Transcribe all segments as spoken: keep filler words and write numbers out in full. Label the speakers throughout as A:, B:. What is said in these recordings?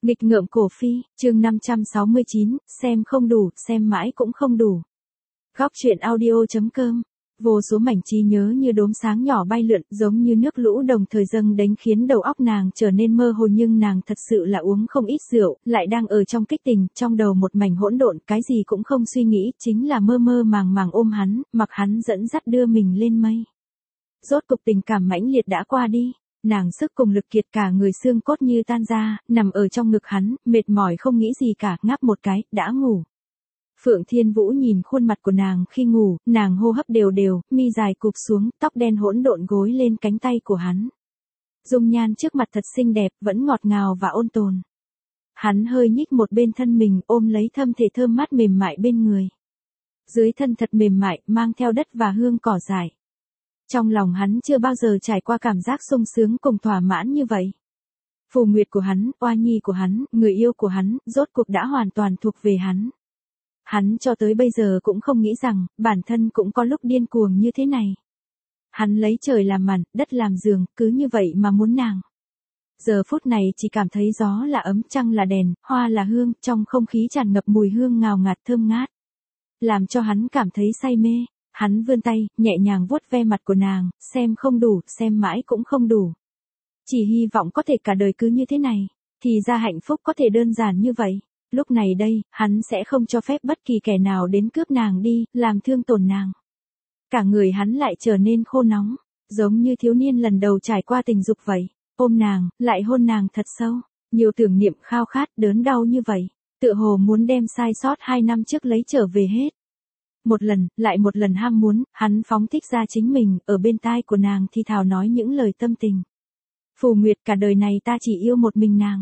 A: Nghịch ngợm cổ phi, chương năm trăm sáu mươi chín, xem không đủ, xem mãi cũng không đủ. Góc truyện audio.com. Vô số mảnh trí nhớ như đốm sáng nhỏ bay lượn, giống như nước lũ đồng thời dâng đến khiến đầu óc nàng trở nên mơ hồ, nhưng nàng thật sự là uống không ít rượu, lại đang ở trong kích tình, trong đầu một mảnh hỗn độn, cái gì cũng không suy nghĩ, chính là mơ mơ màng màng ôm hắn, mặc hắn dẫn dắt đưa mình lên mây. Rốt cục tình cảm mãnh liệt đã qua đi. Nàng sức cùng lực kiệt, cả người xương cốt như tan ra, nằm ở trong ngực hắn, mệt mỏi không nghĩ gì cả, ngáp một cái, đã ngủ. Phượng Thiên Vũ nhìn khuôn mặt của nàng khi ngủ, nàng hô hấp đều đều, mi dài cụp xuống, tóc đen hỗn độn gối lên cánh tay của hắn. Dung nhan trước mặt thật xinh đẹp, vẫn ngọt ngào và ôn tồn. Hắn hơi nhích một bên thân mình, ôm lấy thâm thể thơm mát mềm mại bên người. Dưới thân thật mềm mại, mang theo đất và hương cỏ dại. Trong lòng hắn chưa bao giờ trải qua cảm giác sung sướng cùng thỏa mãn như vậy. Phù Nguyệt của hắn, oa nhi của hắn, người yêu của hắn, rốt cuộc đã hoàn toàn thuộc về hắn. Hắn cho tới bây giờ cũng không nghĩ rằng, bản thân cũng có lúc điên cuồng như thế này. Hắn lấy trời làm màn, đất làm giường, cứ như vậy mà muốn nàng. Giờ phút này chỉ cảm thấy gió là ấm, trăng là đèn, hoa là hương, trong không khí tràn ngập mùi hương ngào ngạt thơm ngát. Làm cho hắn cảm thấy say mê. Hắn vươn tay, nhẹ nhàng vuốt ve mặt của nàng, xem không đủ, xem mãi cũng không đủ. Chỉ hy vọng có thể cả đời cứ như thế này, thì ra hạnh phúc có thể đơn giản như vậy. Lúc này đây, hắn sẽ không cho phép bất kỳ kẻ nào đến cướp nàng đi, làm thương tổn nàng. Cả người hắn lại trở nên khô nóng, giống như thiếu niên lần đầu trải qua tình dục vậy. Ôm nàng, lại hôn nàng thật sâu, nhiều tưởng niệm khao khát, đớn đau như vậy. Tựa hồ muốn đem sai sót hai năm trước lấy trở về hết. Một lần, lại một lần ham muốn, hắn phóng thích ra chính mình, ở bên tai của nàng thì thào nói những lời tâm tình. Phù Nguyệt, cả đời này ta chỉ yêu một mình nàng.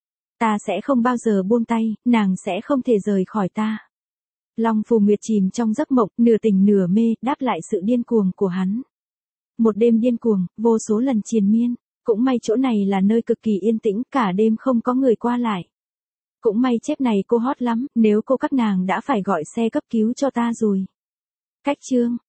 A: Ta sẽ không bao giờ buông tay, nàng sẽ không thể rời khỏi ta. Long Phù Nguyệt chìm trong giấc mộng, nửa tỉnh nửa mê, đáp lại sự điên cuồng của hắn. Một đêm điên cuồng, vô số lần triền miên, cũng may chỗ này là nơi cực kỳ yên tĩnh, cả đêm không có người qua lại. Cũng may chép này cô hot lắm, nếu cô các nàng đã phải gọi xe cấp cứu cho ta rồi. Cách chương.